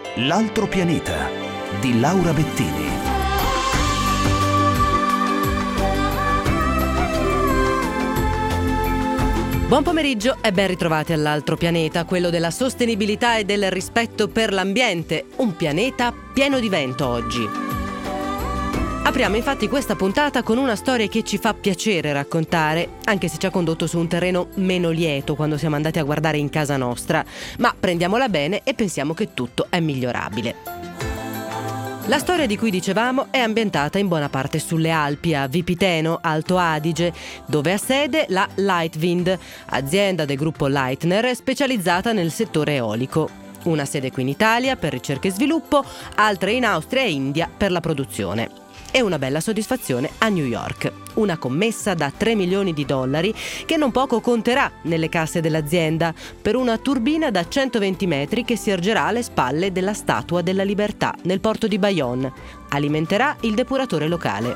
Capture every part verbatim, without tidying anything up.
L'altro pianeta di Laura Bettini. Buon pomeriggio e ben ritrovati all'altro pianeta, quello della sostenibilità e del rispetto per l'ambiente. Un pianeta pieno di vento oggi. Apriamo infatti questa puntata con una storia che ci fa piacere raccontare, anche se ci ha condotto su un terreno meno lieto quando siamo andati a guardare in casa nostra, ma prendiamola bene e pensiamo che tutto è migliorabile. La storia di cui dicevamo è ambientata in buona parte sulle Alpi, a Vipiteno, Alto Adige, dove ha sede la Lightwind, azienda del gruppo Leitner specializzata nel settore eolico. Una sede qui in Italia per ricerca e sviluppo, altre in Austria e India per la produzione. E una bella soddisfazione a New York. Una commessa da tre milioni di dollari che non poco conterà nelle casse dell'azienda per una turbina da centoventi metri che si ergerà alle spalle della Statua della Libertà nel porto di Bayonne. Alimenterà il depuratore locale.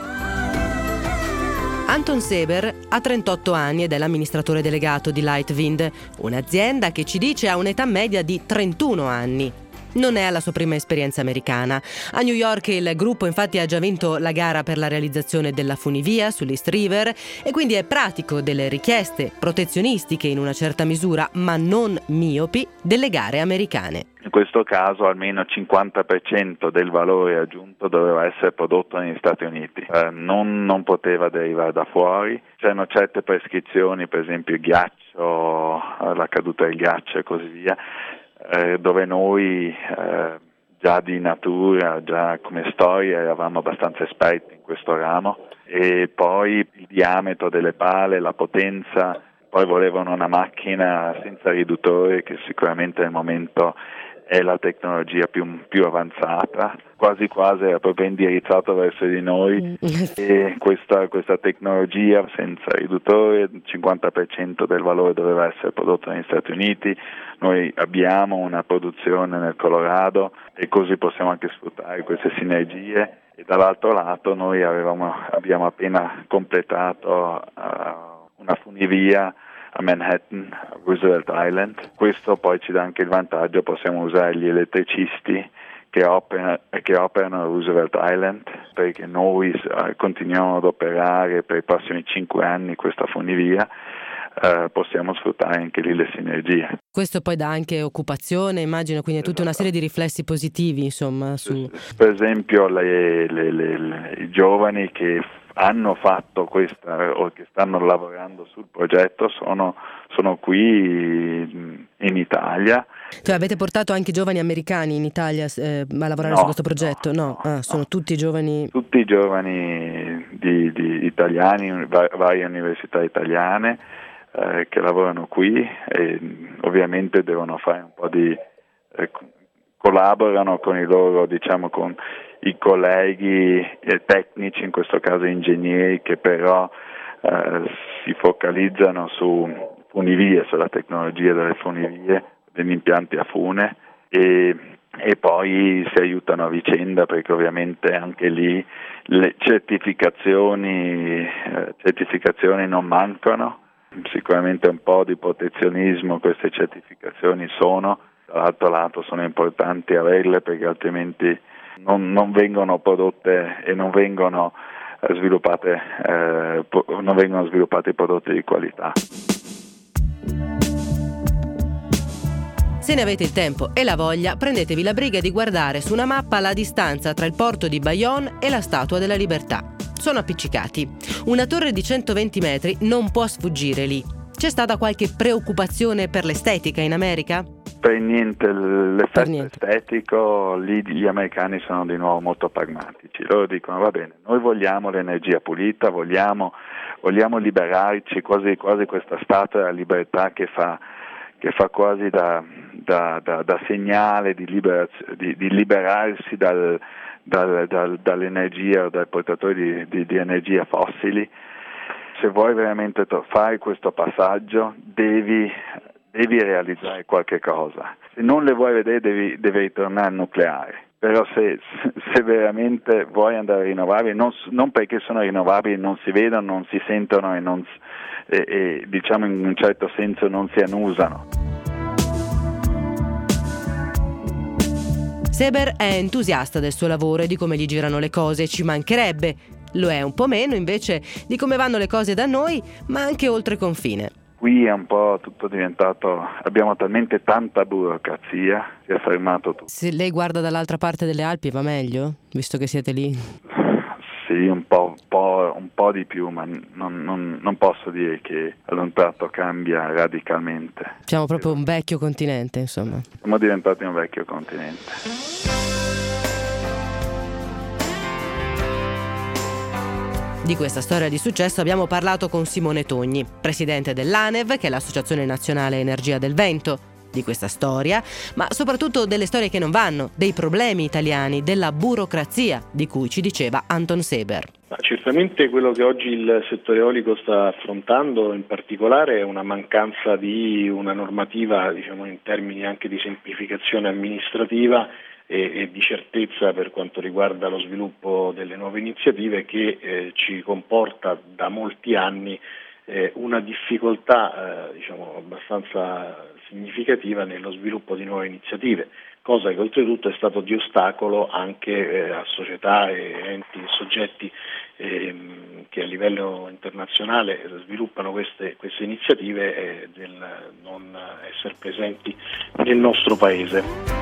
Anton Seber ha trentotto anni ed è l'amministratore delegato di Lightwind, un'azienda che ci dice ha un'età media di trentuno anni. Non è la sua prima esperienza americana. A New York il gruppo infatti ha già vinto la gara per la realizzazione della funivia sull'East River e quindi è pratico delle richieste protezionistiche in una certa misura, ma non miopi, delle gare americane. In questo caso almeno il cinquanta per cento del valore aggiunto doveva essere prodotto negli Stati Uniti, eh, non, non poteva derivare da fuori. C'erano certe prescrizioni, per esempio il ghiaccio, la caduta del ghiaccio e così via, Eh, dove noi eh, già di natura, già come storia eravamo abbastanza esperti in questo ramo, e poi il diametro delle pale, la potenza, poi volevano una macchina senza riduttore che sicuramente al momento è la tecnologia più, più avanzata, quasi quasi era proprio indirizzato verso di noi e questa, questa tecnologia senza riduttore, il cinquanta per cento del valore doveva essere prodotto negli Stati Uniti. Noi abbiamo una produzione nel Colorado e così possiamo anche sfruttare queste sinergie, e dall'altro lato noi avevamo, abbiamo appena completato uh, una funivia a Manhattan, a Roosevelt Island. Questo poi ci dà anche il vantaggio, possiamo usare gli elettricisti che operano, che operano a Roosevelt Island, perché noi uh, continuiamo ad operare per i prossimi cinque anni questa funivia. Uh, possiamo sfruttare anche lì le sinergie. Questo poi dà anche occupazione, immagino, quindi è tutta una serie di riflessi positivi, insomma. Su... Per esempio le, le, le, le, i giovani che hanno fatto questa o che stanno lavorando sul progetto sono, sono qui in Italia. Cioè avete portato anche giovani americani in Italia eh, a lavorare no, su questo progetto? No, no, ah, sono no. tutti giovani? Tutti giovani di, di italiani, varie università italiane eh, che lavorano qui e ovviamente devono fare un po' di eh, collaborano con i loro, diciamo, con i colleghi eh, tecnici, in questo caso ingegneri, che però eh, si focalizzano su funivie, sulla tecnologia delle funivie, degli impianti a fune, e, e poi si aiutano a vicenda, perché ovviamente anche lì le certificazioni, eh, certificazioni non mancano. Sicuramente un po' di protezionismo queste certificazioni sono, dall'altro lato sono importanti averle, perché altrimenti non, non vengono prodotte e non vengono eh, sviluppate eh, non vengono sviluppati prodotti di qualità. Se ne avete il tempo e la voglia, prendetevi la briga di guardare su una mappa la distanza tra il porto di Bayonne e la Statua della Libertà. Sono appiccicati. Una torre di centoventi metri non può sfuggire lì. C'è stata qualche preoccupazione per l'estetica in America? Per niente, l'effetto per niente. estetico, lì gli americani sono di nuovo molto pragmatici. Loro dicono: va bene, noi vogliamo l'energia pulita, vogliamo, vogliamo liberarci, quasi, quasi questa statua della libertà che fa, che fa quasi da, da, da, da segnale di, liberaz- di, di liberarsi dal, dal, dal, dall'energia o dai portatori di, di, di energia fossili. Se vuoi veramente to- fare questo passaggio, devi... devi realizzare qualche cosa. Se non le vuoi vedere, devi, devi ritornare al nucleare. Però se, se veramente vuoi andare a rinnovabili, non, non perché sono rinnovabili, non si vedono, non si sentono e, non, e, e diciamo in un certo senso non si annusano. Seber è entusiasta del suo lavoro e di come gli girano le cose, ci mancherebbe. Lo è un po' meno invece di come vanno le cose da noi, ma anche oltre confine. Qui è un po' tutto diventato, abbiamo talmente tanta burocrazia, si è fermato tutto. Se lei guarda dall'altra parte delle Alpi va meglio, visto che siete lì? Sì, un po', un po', un po' di più, ma non, non, non posso dire che ad un tratto cambia radicalmente. Siamo proprio un vecchio continente, insomma. Siamo diventati un vecchio continente. Di questa storia di successo abbiamo parlato con Simone Togni, presidente dell'ANEV, che è l'Associazione Nazionale Energia del Vento. Di questa storia, ma soprattutto delle storie che non vanno, dei problemi italiani, della burocrazia, di cui ci diceva Anton Seber. Ma certamente quello che oggi il settore eolico sta affrontando in particolare è una mancanza di una normativa, diciamo in termini anche di semplificazione amministrativa e, e di certezza per quanto riguarda lo sviluppo delle nuove iniziative che eh, ci comporta da molti anni eh, una difficoltà eh, diciamo abbastanza significativa nello sviluppo di nuove iniziative, cosa che oltretutto è stato di ostacolo anche eh, a società e enti e soggetti ehm, che a livello internazionale sviluppano queste, queste iniziative eh, del non essere presenti nel nostro paese.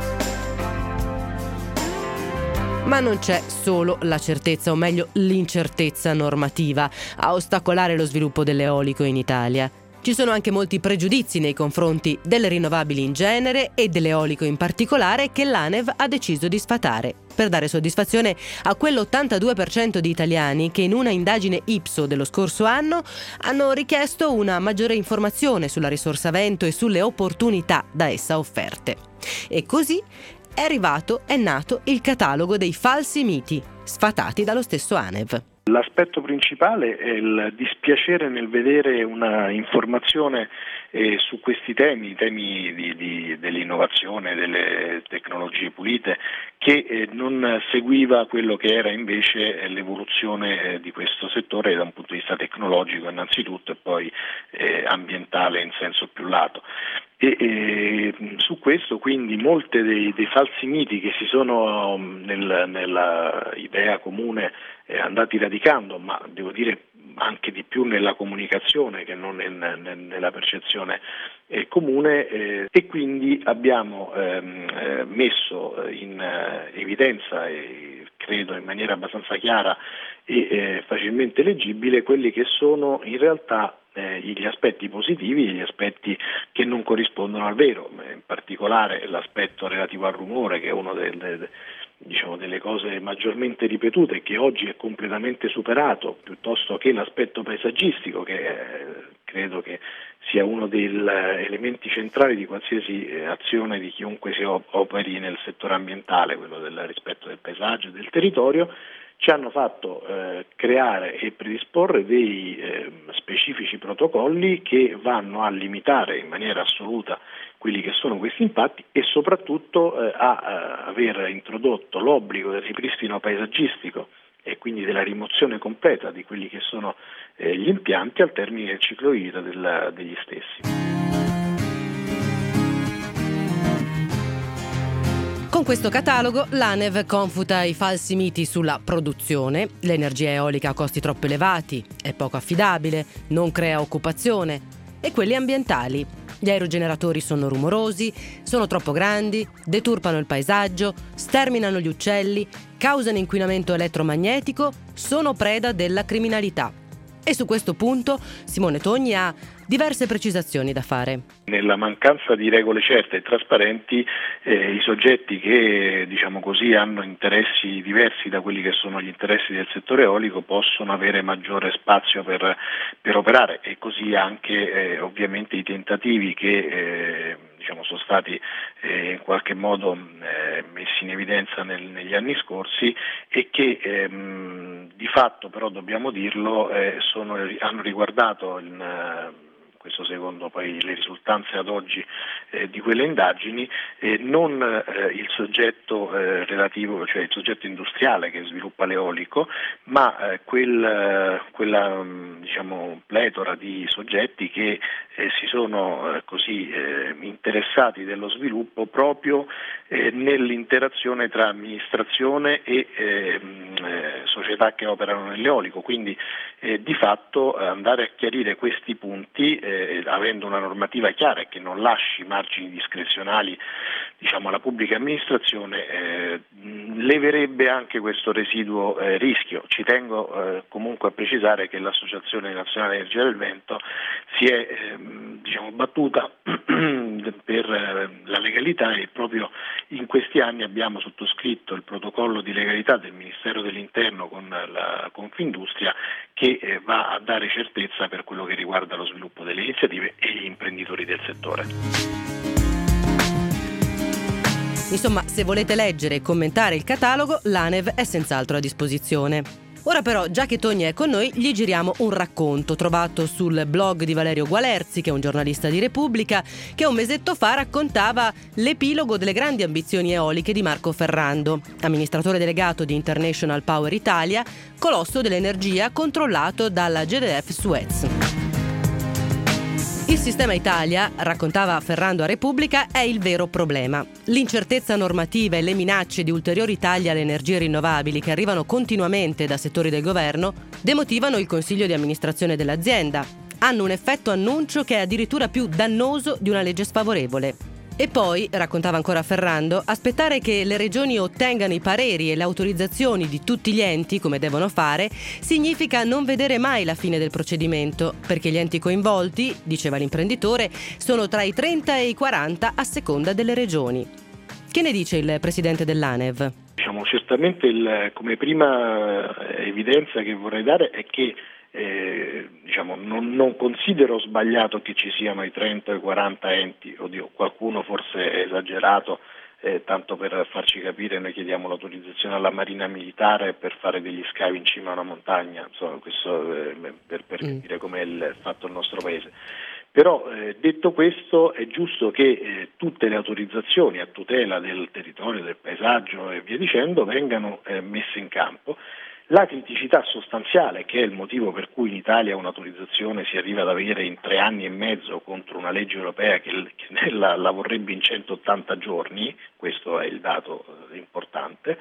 Ma non c'è solo la certezza, o meglio l'incertezza normativa, a ostacolare lo sviluppo dell'eolico in Italia. Ci sono anche molti pregiudizi nei confronti delle rinnovabili in genere e dell'eolico in particolare che l'ANEV ha deciso di sfatare per dare soddisfazione a quell'ottantadue per cento di italiani che in una indagine Ipsos dello scorso anno hanno richiesto una maggiore informazione sulla risorsa vento e sulle opportunità da essa offerte. E così è arrivato, è nato il catalogo dei falsi miti, sfatati dallo stesso ANEV. L'aspetto principale è il dispiacere nel vedere una informazione eh, su questi temi, temi di, di, dell'innovazione, delle tecnologie pulite, che eh, non seguiva quello che era invece l'evoluzione eh, di questo settore da un punto di vista tecnologico innanzitutto e poi eh, ambientale in senso più lato. E, e su questo quindi molti dei, dei falsi miti che si sono nel, nella idea comune eh, andati radicando, ma devo dire anche di più nella comunicazione che non nel, nel, nella percezione eh, comune eh, e quindi abbiamo ehm, eh, messo in eh, evidenza e credo in maniera abbastanza chiara e eh, facilmente leggibile quelli che sono in realtà Eh, gli aspetti positivi e gli aspetti che non corrispondono al vero, in particolare l'aspetto relativo al rumore che è una delle, diciamo, delle cose maggiormente ripetute e che oggi è completamente superato, piuttosto che l'aspetto paesaggistico che eh, credo che sia uno degli elementi centrali di qualsiasi eh, azione di chiunque si operi nel settore ambientale, quello del rispetto del paesaggio e del territorio. Ci hanno fatto eh, creare e predisporre dei eh, specifici protocolli che vanno a limitare in maniera assoluta quelli che sono questi impatti e soprattutto eh, a, a aver introdotto l'obbligo del ripristino paesaggistico e quindi della rimozione completa di quelli che sono eh, gli impianti al termine del ciclo di vita del, degli stessi. Con questo catalogo l'ANEV confuta i falsi miti sulla produzione, l'energia eolica ha costi troppo elevati, è poco affidabile, non crea occupazione, e quelli ambientali. Gli aerogeneratori sono rumorosi, sono troppo grandi, deturpano il paesaggio, sterminano gli uccelli, causano inquinamento elettromagnetico, sono preda della criminalità. E su questo punto Simone Togni ha diverse precisazioni da fare. Nella mancanza di regole certe e trasparenti, eh, i soggetti che diciamo così hanno interessi diversi da quelli che sono gli interessi del settore eolico possono avere maggiore spazio per, per operare e così anche eh, ovviamente i tentativi che eh, diciamo sono stati eh, in qualche modo eh, messi in evidenza nel, negli anni scorsi e che ehm, di fatto però dobbiamo dirlo eh, sono, hanno riguardato in, questo secondo poi le risultanze ad oggi eh, di quelle indagini, eh, non eh, il soggetto eh, relativo, cioè il soggetto industriale che sviluppa l'eolico, ma eh, quel, eh, quella diciamo pletora di soggetti che eh, si sono eh, così eh, interessati dello sviluppo proprio eh, nell'interazione tra amministrazione e eh, eh, società che operano nell'eolico, quindi eh, di fatto eh, andare a chiarire questi punti eh, avendo una normativa chiara e che non lasci margini discrezionali diciamo alla pubblica amministrazione eh, leverebbe anche questo residuo eh, rischio. Ci tengo eh, comunque a precisare che l'Associazione Nazionale Energia del Vento si è eh, diciamo battuta per eh, la legalità e proprio in questi anni abbiamo sottoscritto il protocollo di legalità del Ministero dell'Interno con la Confindustria che eh, va a dare certezza per quello che riguarda lo sviluppo delle iniziative e gli imprenditori del settore. Insomma, se volete leggere e commentare il catalogo, l'ANEV è senz'altro a disposizione. Ora però, già che Togni è con noi, gli giriamo un racconto trovato sul blog di Valerio Gualerzi, che è un giornalista di Repubblica, che un mesetto fa raccontava l'epilogo delle grandi ambizioni eoliche di Marco Ferrando, amministratore delegato di International Power Italia, colosso dell'energia controllato dalla G D F Suez. Il sistema Italia, raccontava Ferrando a Repubblica, è il vero problema. L'incertezza normativa e le minacce di ulteriori tagli alle energie rinnovabili che arrivano continuamente da settori del governo demotivano il consiglio di amministrazione dell'azienda. Hanno un effetto annuncio che è addirittura più dannoso di una legge sfavorevole. E poi, raccontava ancora Ferrando, aspettare che le regioni ottengano i pareri e le autorizzazioni di tutti gli enti, come devono fare, significa non vedere mai la fine del procedimento, perché gli enti coinvolti, diceva l'imprenditore, sono tra i trenta e i quaranta a seconda delle regioni. Che ne dice il presidente dell'ANEV? Diciamo, certamente il, come prima evidenza che vorrei dare è che Eh, diciamo, non, non considero sbagliato che ci siano i trenta o i quaranta enti, oddio, qualcuno forse è esagerato, eh, tanto per farci capire noi chiediamo l'autorizzazione alla Marina Militare per fare degli scavi in cima a una montagna, insomma, questo eh, per, per mm. capire com'è il fatto il nostro paese. Però eh, detto questo è giusto che eh, tutte le autorizzazioni a tutela del territorio, del paesaggio e via dicendo vengano eh, messe in campo. La criticità sostanziale, che è il motivo per cui in Italia un'autorizzazione si arriva ad avere in tre anni e mezzo contro una legge europea che, che la, la vorrebbe in centottanta giorni, questo è il dato eh, importante,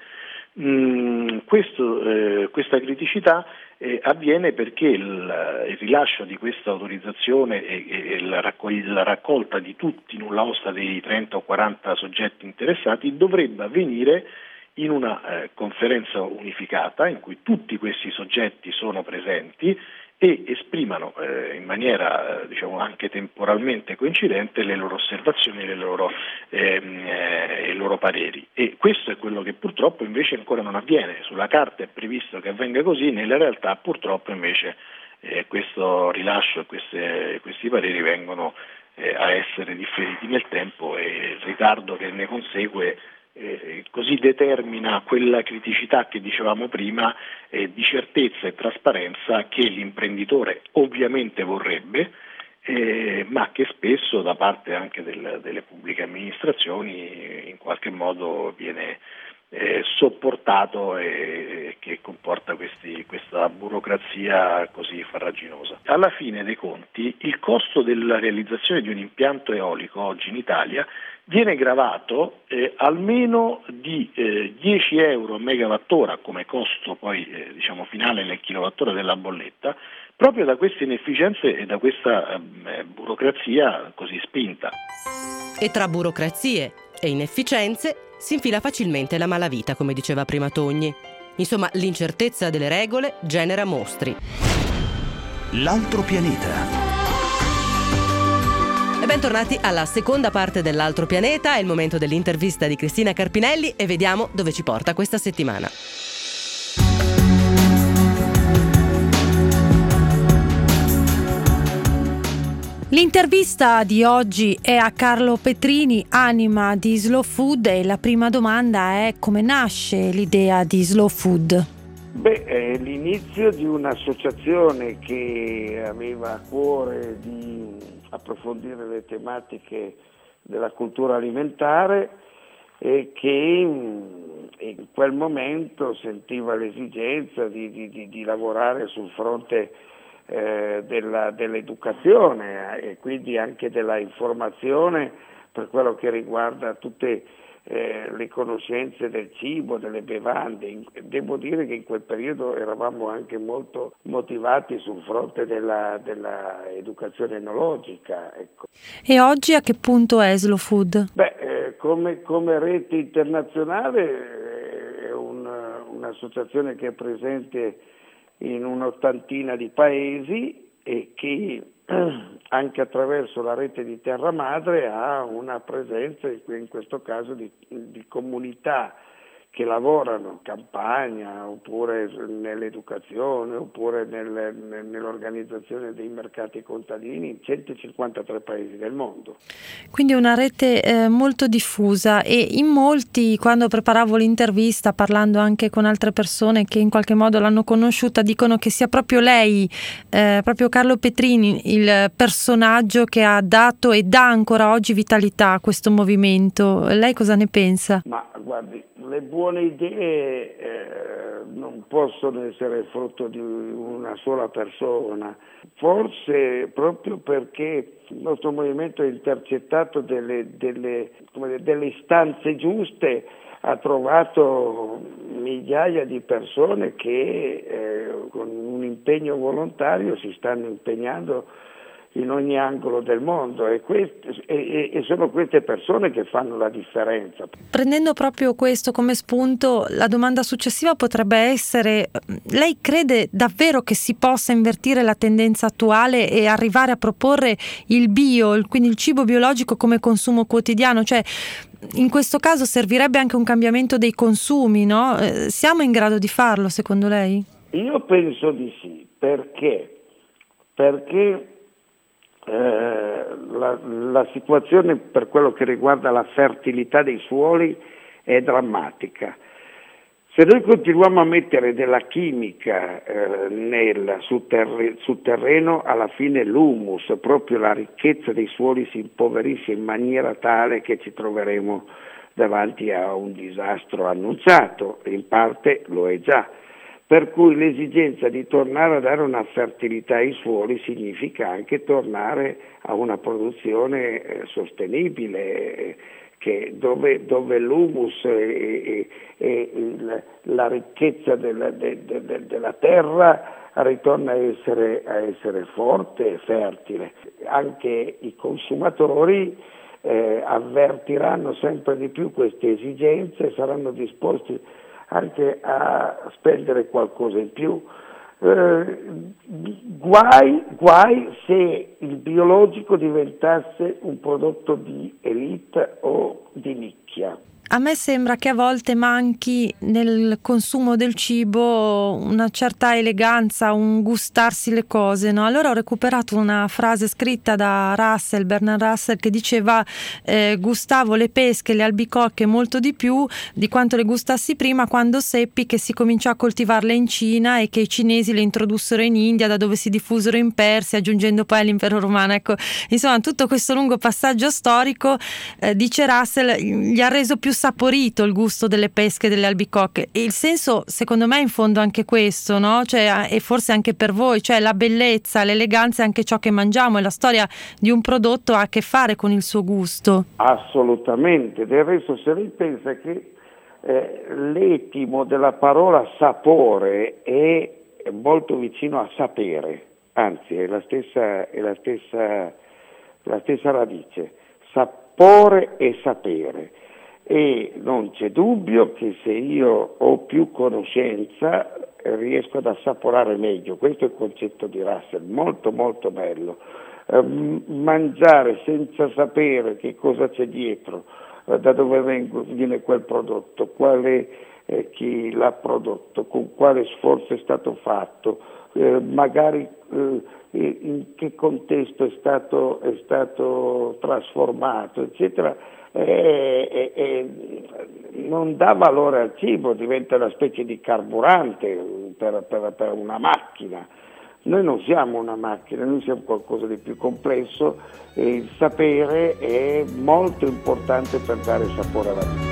mm, questo, eh, questa criticità eh, avviene perché il, il rilascio di questa autorizzazione e, e la, raccol- la raccolta di tutti in nulla osta dei trenta o quaranta soggetti interessati dovrebbe avvenire in una eh, conferenza unificata in cui tutti questi soggetti sono presenti e esprimano eh, in maniera eh, diciamo anche temporalmente coincidente le loro osservazioni e le loro, ehm, eh, i loro pareri. E questo è quello che purtroppo invece ancora non avviene. Sulla carta è previsto che avvenga così, nella realtà purtroppo invece eh, questo rilascio e queste, questi pareri vengono eh, a essere differiti nel tempo e il ritardo che ne consegue Eh, così determina quella criticità che dicevamo prima eh, di certezza e trasparenza che l'imprenditore ovviamente vorrebbe, eh, ma che spesso da parte anche del, delle pubbliche amministrazioni in qualche modo viene eh, sopportato e che comporta questi, questa burocrazia così farraginosa. Alla fine dei conti il costo della realizzazione di un impianto eolico oggi in Italia viene gravato eh, almeno di eh, dieci euro a megawattora come costo poi eh, diciamo finale nel kilowattora della bolletta, proprio da queste inefficienze e da questa eh, burocrazia così spinta. E tra burocrazie e inefficienze si infila facilmente la malavita, come diceva prima Togni. Insomma, l'incertezza delle regole genera mostri. L'altro pianeta. E bentornati alla seconda parte dell'Altro pianeta, è il momento dell'intervista di Cristina Carpinelli e vediamo dove ci porta questa settimana. L'intervista di oggi è a Carlo Petrini, anima di Slow Food, e la prima domanda è: come nasce l'idea di Slow Food? Beh, è l'inizio di un'associazione che aveva a cuore di approfondire le tematiche della cultura alimentare e che in quel momento sentiva l'esigenza di, di, di, di lavorare sul fronte eh, della, dell'educazione e quindi anche della informazione per quello che riguarda tutte Eh, le conoscenze del cibo, delle bevande. Devo dire che in quel periodo eravamo anche molto motivati sul fronte della, della educazione enologica. Ecco. E oggi a che punto è Slow Food? Beh, eh, come, come rete internazionale eh, è un, un'associazione che è presente in un'ottantina di paesi e che anche attraverso la rete di Terra Madre ha una presenza in questo caso di, di comunità che lavorano in campagna oppure nell'educazione oppure nel, nell'organizzazione dei mercati contadini in centocinquantatré paesi del mondo. Quindi una rete eh, molto diffusa, e in molti, quando preparavo l'intervista parlando anche con altre persone che in qualche modo l'hanno conosciuta, dicono che sia proprio lei, eh, proprio Carlo Petrini, il personaggio che ha dato e dà ancora oggi vitalità a questo movimento. Lei cosa ne pensa? Ma guardi, le buone idee eh, non possono essere frutto di una sola persona, forse proprio perché il nostro movimento ha intercettato delle, delle, come dire, delle istanze giuste, ha trovato migliaia di persone che eh, con un impegno volontario si stanno impegnando in ogni angolo del mondo e, queste, e, e sono queste persone che fanno la differenza. Prendendo proprio questo come spunto, la domanda successiva potrebbe essere: lei crede davvero che si possa invertire la tendenza attuale e arrivare a proporre il bio, il, quindi il cibo biologico come consumo quotidiano? Cioè, in questo caso servirebbe anche un cambiamento dei consumi, no? Eh, siamo in grado di farlo, secondo lei? Io penso di sì, perché? Perché Eh, la, la situazione per quello che riguarda la fertilità dei suoli è drammatica. Se noi continuiamo a mettere della chimica eh, nel, sul, terre, sul terreno, alla fine l'humus, proprio la ricchezza dei suoli, si impoverisce in maniera tale che ci troveremo davanti a un disastro annunciato, in parte lo è già. Per cui l'esigenza di tornare a dare una fertilità ai suoli significa anche tornare a una produzione eh, sostenibile, eh, che dove, dove l'humus e, e, e il, la ricchezza della, de, de, de, della terra ritorna a essere, a essere forte e fertile. Anche i consumatori eh, avvertiranno sempre di più queste esigenze e saranno disposti anche a spendere qualcosa in più. Eh, guai, guai se il biologico diventasse un prodotto di elite o di nicchia. A me sembra che a volte manchi nel consumo del cibo una certa eleganza, un gustarsi le cose, no? Allora ho recuperato una frase scritta da Russell, Bernard Russell, che diceva eh, gustavo le pesche, le albicocche molto di più di quanto le gustassi prima, quando seppi che si cominciò a coltivarle in Cina e che i cinesi le introdussero in India, da dove si diffusero in Persia, aggiungendo poi all'impero romano. Ecco, insomma, tutto questo lungo passaggio storico, eh, dice Russell, gli ha reso più saporito il gusto delle pesche e delle albicocche. E il senso, secondo me, è in fondo anche questo, no? Cioè, e forse anche per voi, cioè la bellezza, l'eleganza è anche ciò che mangiamo, e la storia di un prodotto ha a che fare con il suo gusto. Assolutamente. Del resto, se lei pensa che eh, l'etimo della parola sapore è molto vicino a sapere, anzi è la stessa, è la stessa, la stessa radice, sapore e sapere. E non c'è dubbio che se io ho più conoscenza riesco ad assaporare meglio. Questo è il concetto di Russell, molto molto bello. Eh, mangiare senza sapere che cosa c'è dietro, eh, da dove vengo, viene quel prodotto, quale eh, chi l'ha prodotto, con quale sforzo è stato fatto, eh, magari eh, in che contesto è stato, è stato trasformato, eccetera, eh, eh, non dà valore al cibo, diventa una specie di carburante per, per, per una macchina. Noi non siamo una macchina, noi siamo qualcosa di più complesso e il sapere è molto importante per dare sapore alla vita.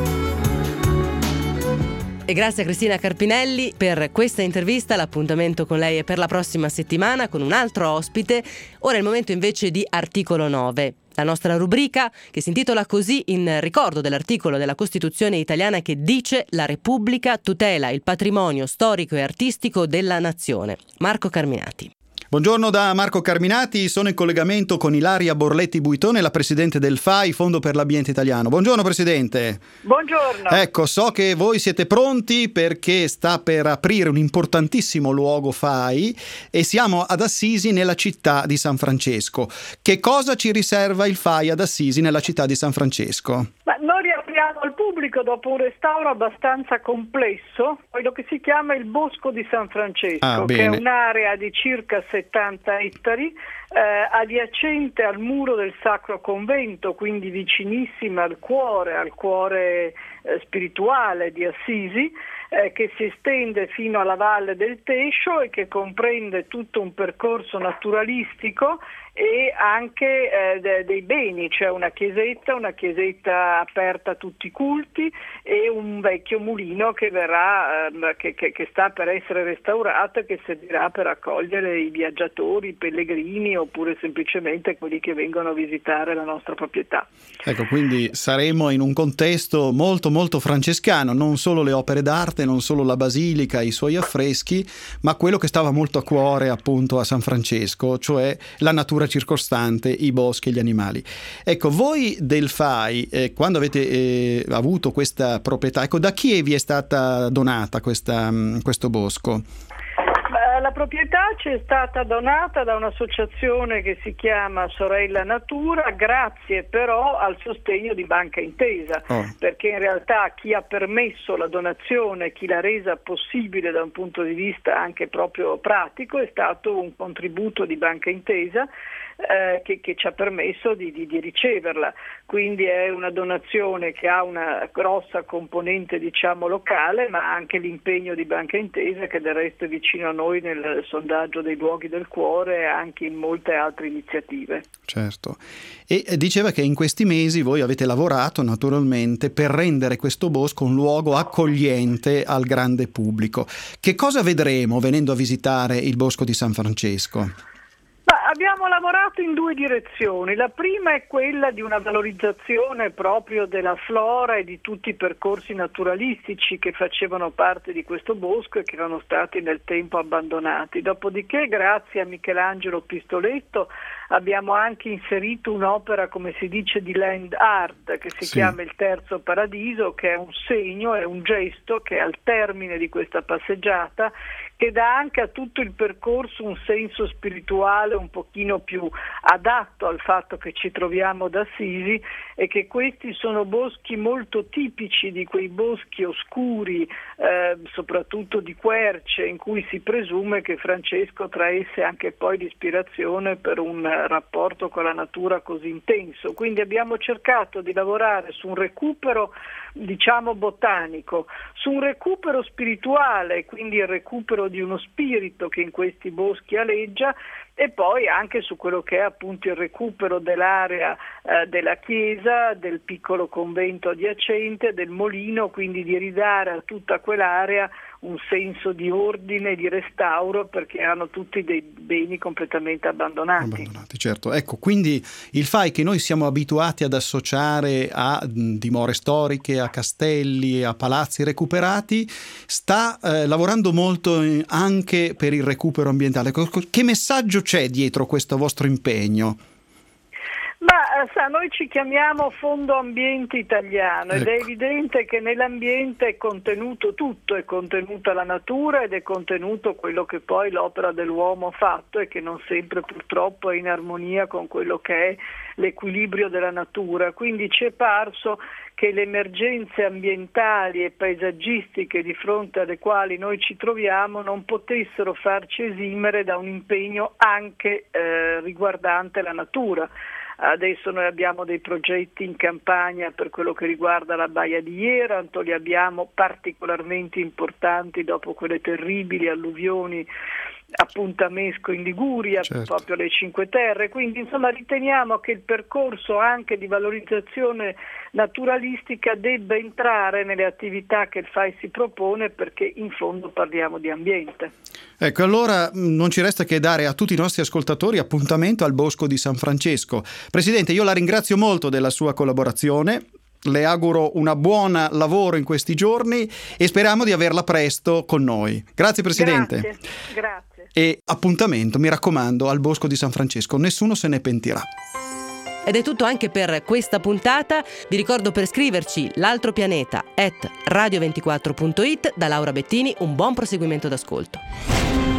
E grazie a Cristina Carpinelli per questa intervista. L'appuntamento con lei è per la prossima settimana con un altro ospite. Ora è il momento invece di Articolo nove, la nostra rubrica che si intitola così in ricordo dell'articolo della Costituzione italiana che dice: la Repubblica tutela il patrimonio storico e artistico della nazione. Marco Carminati. Buongiorno da Marco Carminati, sono in collegamento con Ilaria Borletti Buitone, la Presidente del F A I, Fondo per l'Ambiente Italiano. Buongiorno Presidente. Buongiorno. Ecco, so che voi siete pronti perché sta per aprire un importantissimo luogo F A I e siamo ad Assisi nella città di San Francesco. Che cosa ci riserva il F A I ad Assisi nella città di San Francesco? Ma noi riapriamo al pubblico dopo un restauro abbastanza complesso quello che si chiama il Bosco di San Francesco, ah, che è un'area di circa settanta ettari, eh, adiacente al muro del Sacro Convento, quindi vicinissima al cuore, al cuore eh, spirituale di Assisi, eh, che si estende fino alla valle del Tescio e che comprende tutto un percorso naturalistico e anche eh, de- dei beni, cioè una chiesetta, una chiesetta aperta a tutti i culti e un vecchio mulino che verrà, eh, che, che, che sta per essere restaurato e che servirà per accogliere i viaggiatori, i pellegrini oppure semplicemente quelli che vengono a visitare la nostra proprietà. Ecco, quindi saremo in un contesto molto molto francescano, non solo le opere d'arte, non solo la basilica, i suoi affreschi, ma quello che stava molto a cuore appunto a San Francesco, cioè la natura circostante, i boschi e gli animali. Ecco, voi del F A I, eh, quando avete eh, avuto questa proprietà, ecco, da chi vi è stata donata questa, mh, questo bosco? La proprietà ci è stata donata da un'associazione che si chiama Sorella Natura, grazie però al sostegno di Banca Intesa, oh. perché in realtà chi ha permesso la donazione, chi l'ha resa possibile da un punto di vista anche proprio pratico, è stato un contributo di Banca Intesa eh, che, che ci ha permesso di, di, di riceverla. Quindi è una donazione che ha una grossa componente, diciamo, locale, ma anche l'impegno di Banca Intesa, che del resto è vicino a noi nel sondaggio dei luoghi del cuore e anche in molte altre iniziative. Certo. E diceva che in questi mesi voi avete lavorato naturalmente per rendere questo bosco un luogo accogliente al grande pubblico. Che cosa vedremo venendo a visitare il Bosco di San Francesco? Abbiamo lavorato in due direzioni. La prima è quella di una valorizzazione proprio della flora e di tutti i percorsi naturalistici che facevano parte di questo bosco e che erano stati nel tempo abbandonati. Dopodiché, grazie a Michelangelo Pistoletto, abbiamo anche inserito un'opera, come si dice, di land art che si sì. chiama Il Terzo Paradiso, che è un segno, è un gesto che al termine di questa passeggiata che dà anche a tutto il percorso un senso spirituale un pochino più adatto al fatto che ci troviamo ad Assisi e che questi sono boschi molto tipici di quei boschi oscuri, eh, soprattutto di querce, in cui si presume che Francesco traesse anche poi l'ispirazione per un rapporto con la natura così intenso. Quindi abbiamo cercato di lavorare su un recupero, diciamo, botanico, su un recupero spirituale, quindi il recupero di uno spirito che in questi boschi aleggia, e poi anche su quello che è appunto il recupero dell'area eh, della chiesa, del piccolo convento adiacente, del molino, quindi di ridare a tutta quell'area un senso di ordine e di restauro, perché erano tutti dei beni completamente abbandonati. Abbandonati, certo. Ecco, quindi il F A I che noi siamo abituati ad associare a dimore storiche, a castelli, a palazzi recuperati, sta eh, lavorando molto anche per il recupero ambientale. Che messaggio c'è dietro questo vostro impegno? Ma Ma sa, noi ci chiamiamo Fondo Ambiente Italiano ed Ecco. è evidente che nell'ambiente è contenuto tutto, è contenuta la natura ed è contenuto quello che poi l'opera dell'uomo ha fatto e che non sempre purtroppo è in armonia con quello che è l'equilibrio della natura. Quindi ci è parso che le emergenze ambientali e paesaggistiche di fronte alle quali noi ci troviamo non potessero farci esimere da un impegno anche eh, riguardante la natura. Adesso noi abbiamo dei progetti in campagna per quello che riguarda la Baia di Jeranto, li abbiamo particolarmente importanti dopo quelle terribili alluvioni a Punta Mesco in Liguria, certo. proprio le Cinque Terre, quindi insomma riteniamo che il percorso anche di valorizzazione naturalistica debba entrare nelle attività che il F A I si propone, perché in fondo parliamo di ambiente. Ecco, allora non ci resta che dare a tutti i nostri ascoltatori appuntamento al Bosco di San Francesco. Presidente, io la ringrazio molto della sua collaborazione. Le auguro una buona lavoro in questi giorni e speriamo di averla presto con noi. Grazie Presidente. Grazie, grazie. E appuntamento, mi raccomando, al Bosco di San Francesco. Nessuno se ne pentirà. Ed è tutto anche per questa puntata. Vi ricordo per scriverci l'altropianeta at radio ventiquattro punto it. Da Laura Bettini un buon proseguimento d'ascolto.